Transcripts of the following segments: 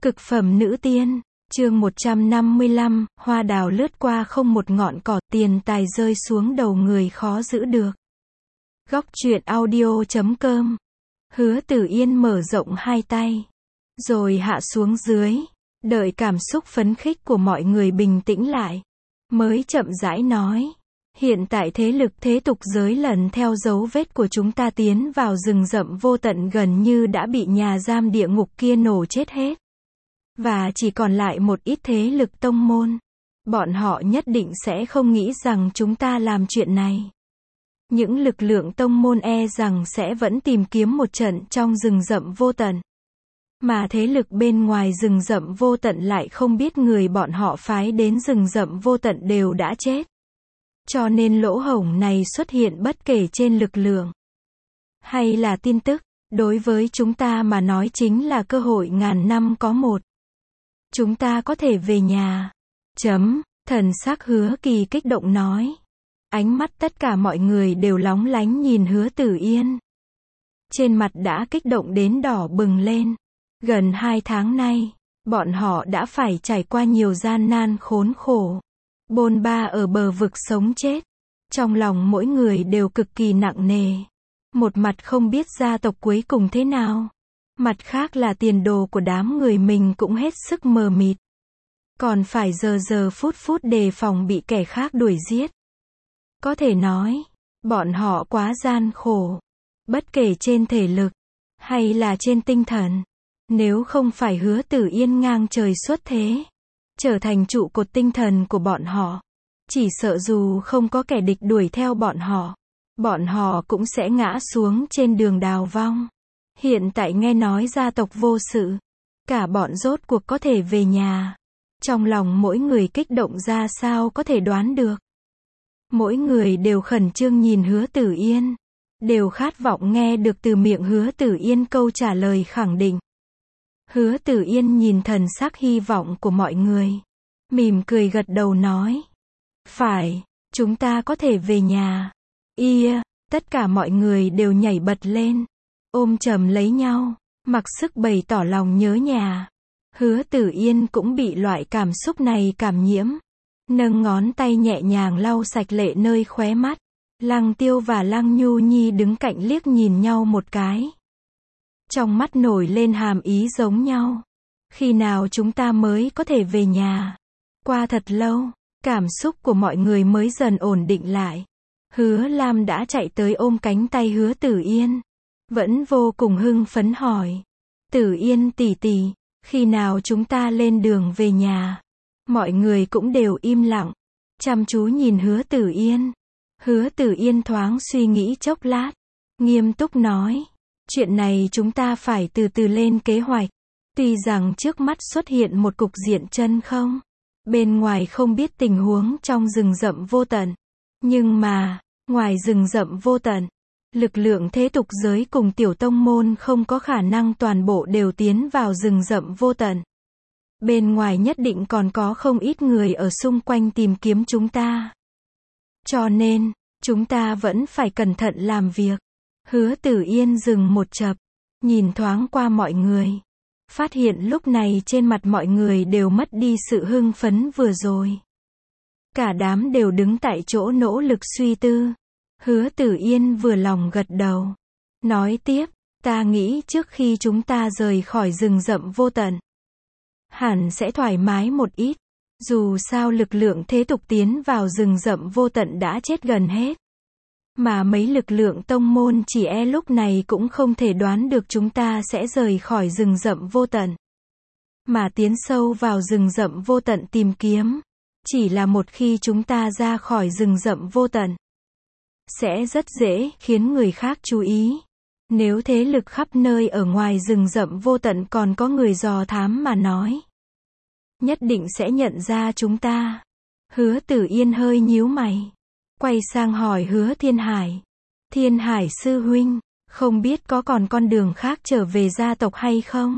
Cực phẩm nữ tiên, chương 155, hoa đào lướt qua không một ngọn cỏ, tiền tài rơi xuống đầu người khó giữ được. Góc truyện audio.com. Hứa Tử Yên mở rộng hai tay, rồi hạ xuống dưới, đợi cảm xúc phấn khích của mọi người bình tĩnh lại, mới chậm rãi nói. Hiện tại thế lực thế tục giới lần theo dấu vết của chúng ta tiến vào rừng rậm vô tận gần như đã bị nhà giam địa ngục kia nổ chết hết. Và chỉ còn lại một ít thế lực tông môn. Bọn họ nhất định sẽ không nghĩ rằng chúng ta làm chuyện này. Những lực lượng tông môn e rằng sẽ vẫn tìm kiếm một trận trong rừng rậm vô tận. Mà thế lực bên ngoài rừng rậm vô tận lại không biết người bọn họ phái đến rừng rậm vô tận đều đã chết. Cho nên lỗ hổng này xuất hiện bất kể trên lực lượng hay là tin tức, đối với chúng ta mà nói chính là cơ hội ngàn năm có một. Chúng ta có thể về nhà. Thần sắc Hứa Kỳ kích động nói. Ánh mắt tất cả mọi người đều lóng lánh nhìn Hứa Tử Yên. Trên mặt đã kích động đến đỏ bừng lên. Gần 2 tháng nay, bọn họ đã phải trải qua nhiều gian nan khốn khổ. Bôn ba ở bờ vực sống chết. Trong lòng mỗi người đều cực kỳ nặng nề. Một mặt không biết gia tộc cuối cùng thế nào. Mặt khác là tiền đồ của đám người mình cũng hết sức mờ mịt. Còn phải giờ phút đề phòng bị kẻ khác đuổi giết. Có thể nói, bọn họ quá gian khổ. Bất kể trên thể lực, hay là trên tinh thần. Nếu không phải Hứa Tử Yên ngang trời xuất thế, trở thành trụ cột tinh thần của bọn họ, chỉ sợ dù không có kẻ địch đuổi theo bọn họ cũng sẽ ngã xuống trên đường đào vong. Hiện tại nghe nói gia tộc vô sự, cả bọn rốt cuộc có thể về nhà. Trong lòng mỗi người kích động ra sao có thể đoán được. Mỗi người đều khẩn trương nhìn Hứa Tử Yên, đều khát vọng nghe được từ miệng Hứa Tử Yên câu trả lời khẳng định. Hứa Tử Yên nhìn thần sắc hy vọng của mọi người, mỉm cười gật đầu nói. Phải, chúng ta có thể về nhà. Tất cả mọi người đều nhảy bật lên, ôm chầm lấy nhau, mặc sức bày tỏ lòng nhớ nhà. Hứa Tử Yên cũng bị loại cảm xúc này cảm nhiễm. Nâng ngón tay nhẹ nhàng lau sạch lệ nơi khóe mắt. Lăng Tiêu và Lăng Nhu Nhi đứng cạnh liếc nhìn nhau một cái. Trong mắt nổi lên hàm ý giống nhau. Khi nào chúng ta mới có thể về nhà? Qua thật lâu, cảm xúc của mọi người mới dần ổn định lại. Hứa Lam đã chạy tới ôm cánh tay Hứa Tử Yên. Vẫn vô cùng hưng phấn hỏi. Tử Yên tỷ tỷ, khi nào chúng ta lên đường về nhà? Mọi người cũng đều im lặng, chăm chú nhìn Hứa Tử Yên. Hứa Tử Yên thoáng suy nghĩ chốc lát, nghiêm túc nói. Chuyện này chúng ta phải từ từ lên kế hoạch. Tuy rằng trước mắt xuất hiện một cục diện chân không. Bên ngoài không biết tình huống trong rừng rậm vô tận. Nhưng mà, ngoài rừng rậm vô tận, lực lượng thế tục giới cùng tiểu tông môn không có khả năng toàn bộ đều tiến vào rừng rậm vô tận. Bên ngoài nhất định còn có không ít người ở xung quanh tìm kiếm chúng ta. Cho nên, chúng ta vẫn phải cẩn thận làm việc. Hứa Tử Yên dừng một chập, nhìn thoáng qua mọi người. Phát hiện lúc này trên mặt mọi người đều mất đi sự hưng phấn vừa rồi. Cả đám đều đứng tại chỗ nỗ lực suy tư. Hứa Tử Yên vừa lòng gật đầu. Nói tiếp, ta nghĩ trước khi chúng ta rời khỏi rừng rậm vô tận, hẳn sẽ thoải mái một ít. Dù sao lực lượng thế tục tiến vào rừng rậm vô tận đã chết gần hết. Mà mấy lực lượng tông môn chỉ lúc này cũng không thể đoán được chúng ta sẽ rời khỏi rừng rậm vô tận. Mà tiến sâu vào rừng rậm vô tận tìm kiếm. Chỉ là một khi chúng ta ra khỏi rừng rậm vô tận, sẽ rất dễ khiến người khác chú ý. Nếu thế lực khắp nơi ở ngoài rừng rậm vô tận còn có người dò thám mà nói, nhất định sẽ nhận ra chúng ta. Hứa Tử Yên hơi nhíu mày, quay sang hỏi Hứa Thiên Hải. Thiên Hải sư huynh, không biết có còn con đường khác trở về gia tộc hay không?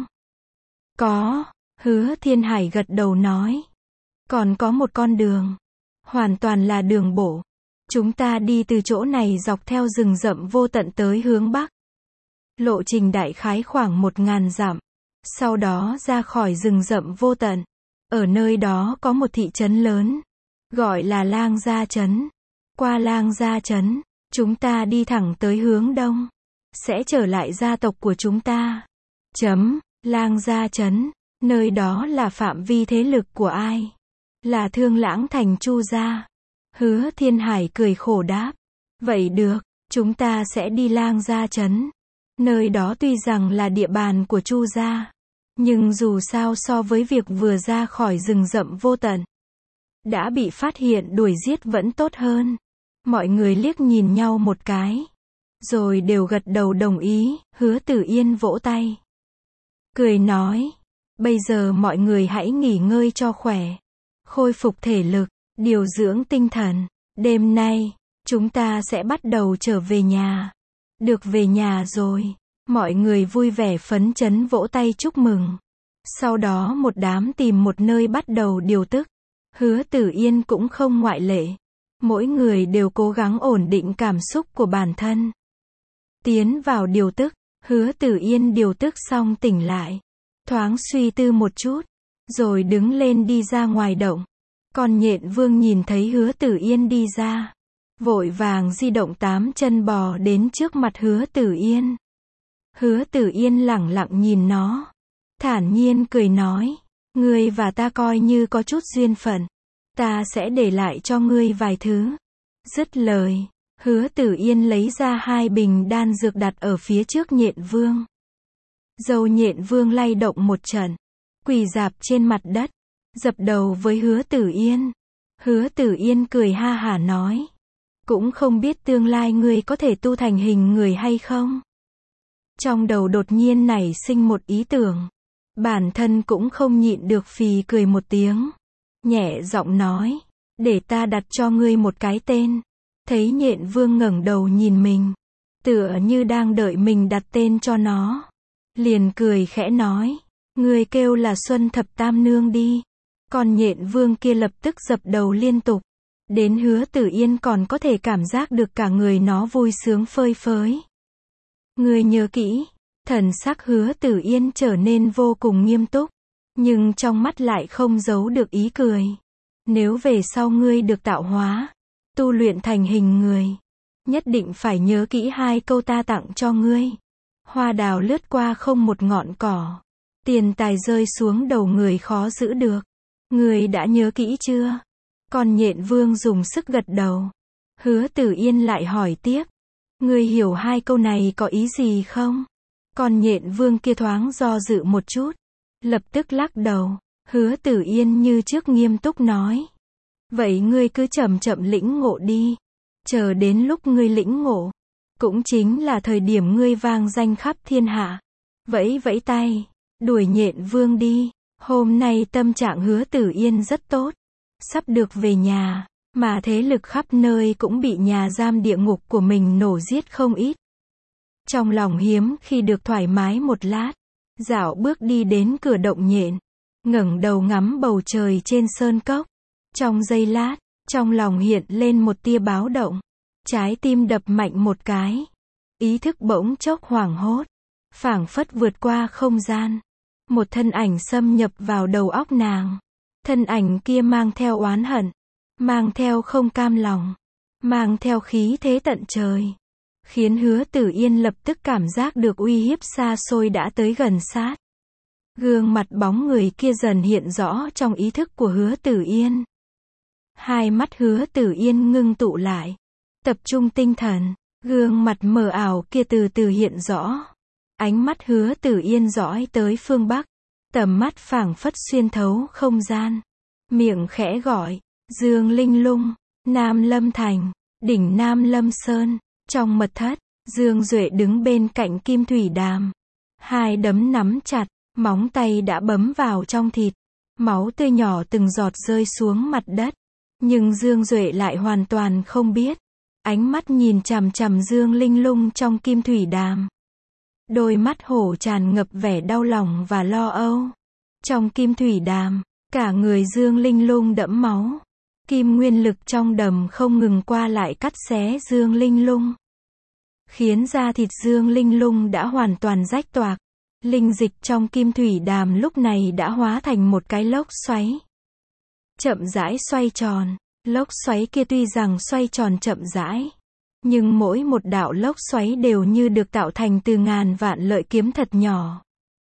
Có, Hứa Thiên Hải gật đầu nói. Còn có một con đường, hoàn toàn là đường bộ. Chúng ta đi từ chỗ này dọc theo rừng rậm vô tận tới hướng bắc. Lộ trình đại khái khoảng 1000 dặm. Sau đó ra khỏi rừng rậm vô tận. Ở nơi đó có một thị trấn lớn, gọi là Lang Gia Trấn. Qua Lang Gia Trấn, chúng ta đi thẳng tới hướng đông, sẽ trở lại gia tộc của chúng ta. Lang Gia Trấn, nơi đó là phạm vi thế lực của ai? Là Thương Lãng Thành Chu gia. Hứa Thiên Hải cười khổ đáp. Vậy được, chúng ta sẽ đi Lang Gia Trấn. Nơi đó tuy rằng là địa bàn của Chu gia, nhưng dù sao so với việc vừa ra khỏi rừng rậm vô tận, đã bị phát hiện đuổi giết vẫn tốt hơn. Mọi người liếc nhìn nhau một cái, rồi đều gật đầu đồng ý. Hứa Tử Yên vỗ tay, cười nói, bây giờ mọi người hãy nghỉ ngơi cho khỏe, khôi phục thể lực, điều dưỡng tinh thần. Đêm nay, chúng ta sẽ bắt đầu trở về nhà. Được về nhà rồi. Mọi người vui vẻ phấn chấn vỗ tay chúc mừng. Sau đó một đám tìm một nơi bắt đầu điều tức. Hứa Tử Yên cũng không ngoại lệ. Mỗi người đều cố gắng ổn định cảm xúc của bản thân. Tiến vào điều tức, Hứa Tử Yên điều tức xong tỉnh lại. Thoáng suy tư một chút, rồi đứng lên đi ra ngoài động. Còn Nhện Vương nhìn thấy Hứa Tử Yên đi ra, vội vàng di động 8 chân bò đến trước mặt Hứa Tử Yên. Hứa Tử Yên lẳng lặng nhìn nó, thản nhiên cười nói, ngươi và ta coi như có chút duyên phận, ta sẽ để lại cho ngươi vài thứ. Dứt lời, Hứa Tử Yên lấy ra 2 bình đan dược đặt ở phía trước Nhện Vương. Dâu Nhện Vương lay động một trận, quỳ rạp trên mặt đất, dập đầu với Hứa Tử Yên. Hứa Tử Yên cười ha hả nói, cũng không biết tương lai ngươi có thể tu thành hình người hay không. Trong đầu đột nhiên nảy sinh một ý tưởng, bản thân cũng không nhịn được phì cười một tiếng, nhẹ giọng nói, để ta đặt cho ngươi một cái tên. Thấy Nhện Vương ngẩng đầu nhìn mình, tựa như đang đợi mình đặt tên cho nó, liền cười khẽ nói, ngươi kêu là Xuân Thập Tam Nương đi. Còn Nhện Vương kia lập tức dập đầu liên tục, đến Hứa Tử Yên còn có thể cảm giác được cả người nó vui sướng phơi phới. Ngươi nhớ kỹ. Thần sắc Hứa Tử Yên trở nên vô cùng nghiêm túc, nhưng trong mắt lại không giấu được ý cười. Nếu về sau ngươi được tạo hóa, tu luyện thành hình người, nhất định phải nhớ kỹ 2 câu ta tặng cho ngươi. Hoa đào lướt qua không một ngọn cỏ, tiền tài rơi xuống đầu người khó giữ được. Ngươi đã nhớ kỹ chưa? Còn Nhện Vương dùng sức gật đầu. Hứa Tử Yên lại hỏi tiếp, ngươi hiểu 2 câu này có ý gì không? Còn Nhện Vương kia thoáng do dự một chút, lập tức lắc đầu. Hứa Tử Yên như trước nghiêm túc nói, vậy ngươi cứ chậm chậm lĩnh ngộ đi, chờ đến lúc ngươi lĩnh ngộ, cũng chính là thời điểm ngươi vang danh khắp thiên hạ. Vẫy vẫy tay, đuổi Nhện Vương đi. Hôm nay tâm trạng Hứa Tử Yên rất tốt, sắp được về nhà, mà thế lực khắp nơi cũng bị nhà giam địa ngục của mình nổ giết không ít. Trong lòng hiếm khi được thoải mái một lát, dạo bước đi đến cửa động nhện, ngẩng đầu ngắm bầu trời trên sơn cốc. Trong giây lát, trong lòng hiện lên một tia báo động, trái tim đập mạnh một cái, ý thức bỗng chốc hoảng hốt, phảng phất vượt qua không gian. Một thân ảnh xâm nhập vào đầu óc nàng. Thân ảnh kia mang theo oán hận, mang theo không cam lòng, mang theo khí thế tận trời, khiến Hứa Tử Yên lập tức cảm giác được uy hiếp xa xôi đã tới gần sát. Gương mặt bóng người kia dần hiện rõ trong ý thức của Hứa Tử Yên. Hai mắt Hứa Tử Yên ngưng tụ lại, tập trung tinh thần, gương mặt mờ ảo kia từ từ hiện rõ. Ánh mắt Hứa Tử Yên dõi tới phương Bắc, tầm mắt phảng phất xuyên thấu không gian. Miệng khẽ gọi, Dương Linh Lung, Nam Lâm Thành, đỉnh Nam Lâm Sơn. Trong mật thất, Dương Duệ đứng bên cạnh Kim Thủy Đàm. 2 đấm nắm chặt, móng tay đã bấm vào trong thịt. Máu tươi nhỏ từng giọt rơi xuống mặt đất. Nhưng Dương Duệ lại hoàn toàn không biết. Ánh mắt nhìn chằm chằm Dương Linh Lung trong Kim Thủy Đàm. Đôi mắt hổ tràn ngập vẻ đau lòng và lo âu. Trong Kim Thủy Đàm, cả người Dương Linh Lung đẫm máu. Kim nguyên lực trong đầm không ngừng qua lại cắt xé Dương Linh Lung, khiến da thịt Dương Linh Lung đã hoàn toàn rách toạc. Linh dịch trong kim thủy đàm lúc này đã hóa thành một cái lốc xoáy. Chậm rãi xoay tròn. Lốc xoáy kia tuy rằng xoay tròn chậm rãi, nhưng mỗi một đạo lốc xoáy đều như được tạo thành từ ngàn vạn lợi kiếm thật nhỏ.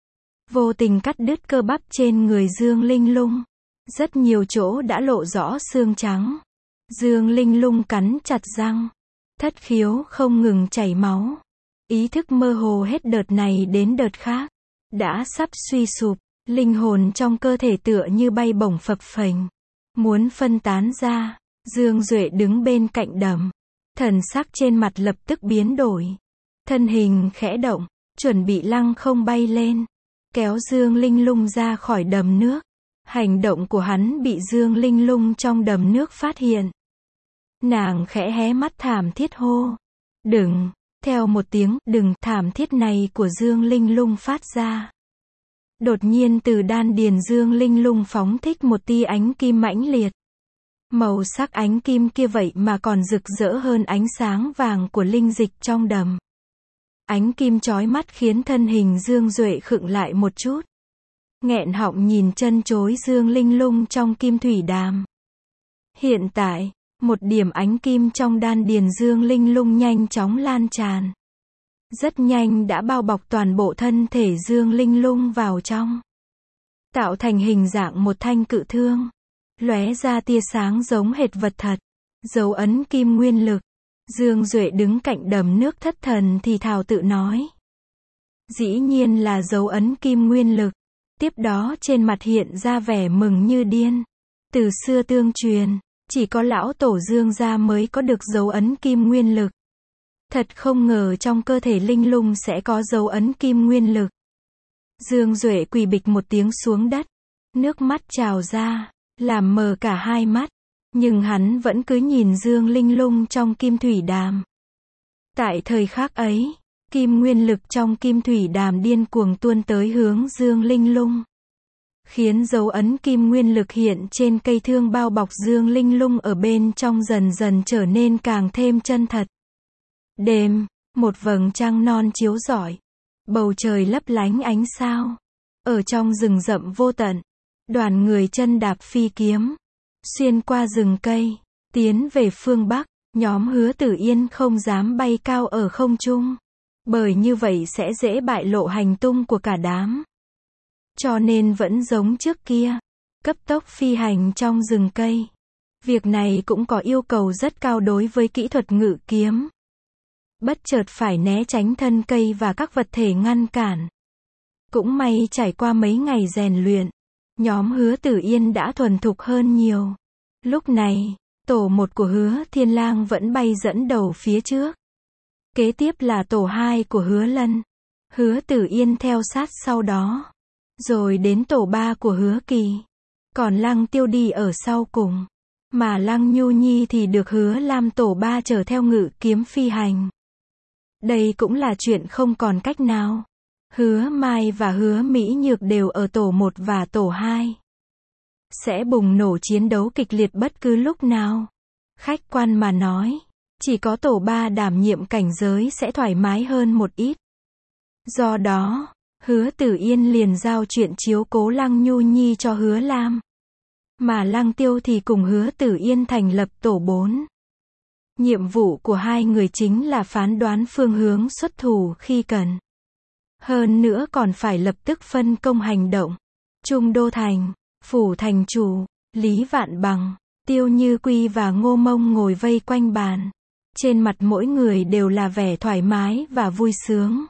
Vô tình cắt đứt cơ bắp trên người Dương Linh Lung. Rất nhiều chỗ đã lộ rõ xương trắng. Dương Linh Lung cắn chặt răng. Thất khiếu không ngừng chảy máu. Ý thức mơ hồ hết đợt này đến đợt khác. Đã sắp suy sụp. Linh hồn trong cơ thể tựa như bay bổng phập phềnh. Muốn phân tán ra. Dương Duệ đứng bên cạnh đầm. Thần sắc trên mặt lập tức biến đổi. Thân hình khẽ động. Chuẩn bị lăng không bay lên. Kéo Dương Linh Lung ra khỏi đầm nước. Hành động của hắn bị Dương Linh Lung trong đầm nước phát hiện. Nàng khẽ hé mắt thảm thiết hô. Đừng. Theo một tiếng đừng thảm thiết này của Dương Linh Lung phát ra. Đột nhiên từ đan điền Dương Linh Lung phóng thích một tia ánh kim mãnh liệt. Màu sắc ánh kim kia vậy mà còn rực rỡ hơn ánh sáng vàng của linh dịch trong đầm. Ánh kim chói mắt khiến thân hình Dương Duệ khựng lại một chút. Nghẹn họng nhìn chân chối Dương Linh Lung trong kim thủy đàm. Hiện tại, một điểm ánh kim trong đan điền Dương Linh Lung nhanh chóng lan tràn. Rất nhanh đã bao bọc toàn bộ thân thể Dương Linh Lung vào trong. Tạo thành hình dạng một thanh cự thương. Lóe ra tia sáng giống hệt vật thật. Dấu ấn kim nguyên lực. Dương Duệ đứng cạnh đầm nước thất thần thì thào tự nói. Dĩ nhiên là dấu ấn kim nguyên lực. Tiếp đó trên mặt hiện ra vẻ mừng như điên. Từ xưa tương truyền, chỉ có lão tổ Dương gia mới có được dấu ấn kim nguyên lực. Thật không ngờ trong cơ thể Linh Lung sẽ có dấu ấn kim nguyên lực. Dương Duệ quỳ bịch một tiếng xuống đất. Nước mắt trào ra, làm mờ cả hai mắt. Nhưng hắn vẫn cứ nhìn Dương Linh Lung trong kim thủy đàm. Tại thời khắc ấy, kim nguyên lực trong kim thủy đàm điên cuồng tuôn tới hướng Dương Linh Lung. Khiến dấu ấn kim nguyên lực hiện trên cây thương bao bọc Dương Linh Lung ở bên trong dần dần trở nên càng thêm chân thật. Đêm, một vầng trăng non chiếu rọi. Bầu trời lấp lánh ánh sao. Ở trong rừng rậm vô tận, đoàn người chân đạp phi kiếm. Xuyên qua rừng cây, tiến về phương Bắc, nhóm Hứa Tử Yên không dám bay cao ở không trung. Bởi như vậy sẽ dễ bại lộ hành tung của cả đám. Cho nên vẫn giống trước kia, cấp tốc phi hành trong rừng cây. Việc này cũng có yêu cầu rất cao đối với kỹ thuật ngự kiếm. Bất chợt phải né tránh thân cây và các vật thể ngăn cản. Cũng may trải qua mấy ngày rèn luyện, nhóm Hứa Tử Yên đã thuần thục hơn nhiều. Lúc này, tổ 1 của Hứa Thiên Lang vẫn bay dẫn đầu phía trước. Kế tiếp là tổ 2 của Hứa Lân. Hứa Tử Yên theo sát sau đó. Rồi đến tổ 3 của Hứa Kỳ. Còn Lăng Tiêu đi ở sau cùng. Mà Lăng Nhu Nhi thì được Hứa Lam tổ 3 chở theo ngự kiếm phi hành. Đây cũng là chuyện không còn cách nào. Hứa Mai và Hứa Mỹ Nhược đều ở tổ 1 và tổ 2. Sẽ bùng nổ chiến đấu kịch liệt bất cứ lúc nào. Khách quan mà nói, chỉ có tổ 3 đảm nhiệm cảnh giới sẽ thoải mái hơn một ít. Do đó, Hứa Tử Yên liền giao chuyện chiếu cố Lăng Nhu Nhi cho Hứa Lam. Mà Lăng Tiêu thì cùng Hứa Tử Yên thành lập tổ 4. Nhiệm vụ của hai người chính là phán đoán phương hướng xuất thủ khi cần. Hơn nữa còn phải lập tức phân công hành động. Trung Đô Thành, phủ thành chủ, Lý Vạn Bằng, Tiêu Như Quy và Ngô Mông ngồi vây quanh bàn. Trên mặt mỗi người đều là vẻ thoải mái và vui sướng.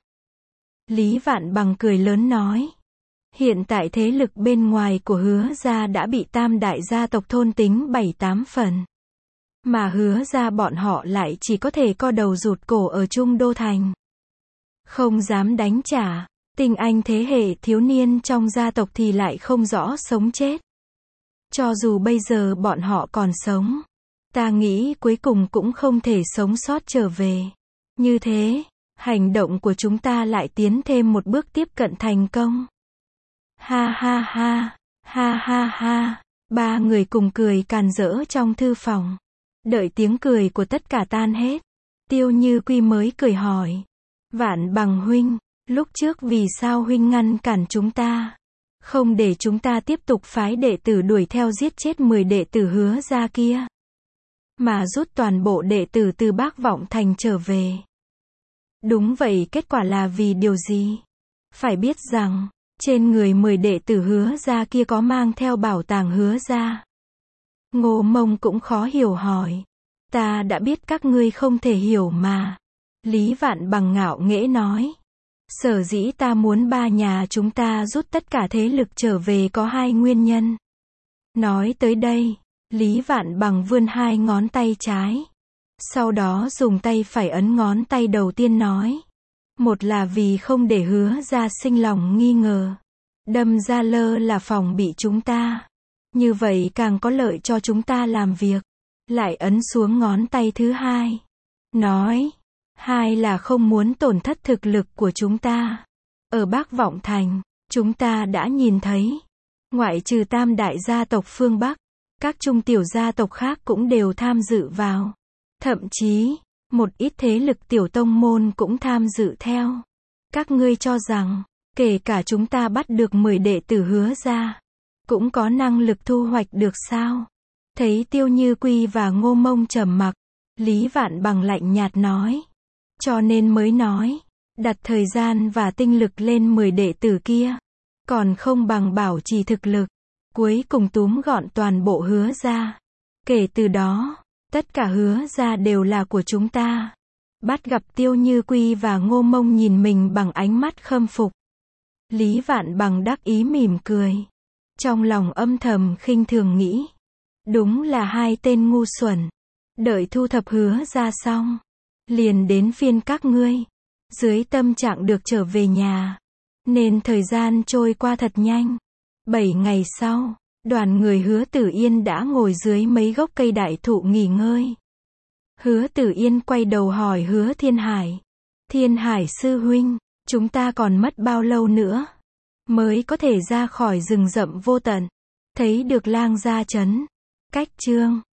Lý Vạn Bằng cười lớn nói. Hiện tại thế lực bên ngoài của Hứa gia đã bị tam đại gia tộc thôn tính 7-8 phần. Mà Hứa gia bọn họ lại chỉ có thể co đầu rụt cổ ở Trung Đô Thành. Không dám đánh trả. Tinh anh thế hệ thiếu niên trong gia tộc thì lại không rõ sống chết. Cho dù bây giờ bọn họ còn sống, ta nghĩ cuối cùng cũng không thể sống sót trở về. Như thế, hành động của chúng ta lại tiến thêm một bước tiếp cận thành công. Ha ha ha, ha ha ha, ba người cùng cười càn rỡ trong thư phòng. Đợi tiếng cười của tất cả tan hết, Tiêu Như Quy mới cười hỏi. Vạn Bằng huynh, Lúc trước vì sao huynh ngăn cản chúng ta? Không để chúng ta tiếp tục phái đệ tử đuổi theo giết chết 10 đệ tử Hứa gia kia. Mà rút toàn bộ đệ tử từ Bác Vọng Thành trở về. Đúng vậy, kết quả là vì điều gì? Phải biết rằng, trên người 10 đệ tử Hứa gia kia có mang theo bảo tàng Hứa gia. Ngô Mông cũng khó hiểu hỏi. Ta đã biết các ngươi không thể hiểu mà. Lý Vạn Bằng ngạo nghễ nói. Sở dĩ ta muốn ba nhà chúng ta rút tất cả thế lực trở về có hai nguyên nhân. Nói tới đây, Lý Vạn Bằng vươn hai ngón tay trái. Sau đó dùng tay phải ấn ngón tay đầu tiên nói. Một là vì không để Hứa gia sinh lòng nghi ngờ. Đâm ra lơ là phòng bị chúng ta. Như vậy càng có lợi cho chúng ta làm việc. Lại ấn xuống ngón tay thứ hai. Nói. Hai là không muốn tổn thất thực lực của chúng ta. Ở Bác Vọng Thành, chúng ta đã nhìn thấy. Ngoại trừ tam đại gia tộc phương Bắc, các trung tiểu gia tộc khác cũng đều tham dự vào. Thậm chí, một ít thế lực tiểu tông môn cũng tham dự theo. Các ngươi cho rằng, kể cả chúng ta bắt được 10 đệ tử Hứa gia, cũng có năng lực thu hoạch được sao? Thấy Tiêu Như Quy và Ngô Mông trầm mặc, Lý Vạn Bằng lạnh nhạt nói. Cho nên mới nói, đặt thời gian và tinh lực lên 10 đệ tử kia, còn không bằng bảo trì thực lực, cuối cùng túm gọn toàn bộ Hứa gia. Kể từ đó, tất cả Hứa gia đều là của chúng ta. Bắt gặp Tiêu Như Quy và Ngô Mông nhìn mình bằng ánh mắt khâm phục. Lý Vạn Bằng đắc ý mỉm cười. Trong lòng âm thầm khinh thường nghĩ. Đúng là hai tên ngu xuẩn. Đợi thu thập Hứa gia xong, liền đến phiên các ngươi. Dưới tâm trạng được trở về nhà. Nên thời gian trôi qua thật nhanh. 7 ngày sau, đoàn người Hứa Tử Yên đã ngồi dưới mấy gốc cây đại thụ nghỉ ngơi. Hứa Tử Yên quay đầu hỏi Hứa Thiên Hải. Thiên Hải sư huynh, chúng ta còn mất bao lâu nữa mới có thể ra khỏi rừng rậm vô tận, thấy được Lang Gia trấn? Cách chương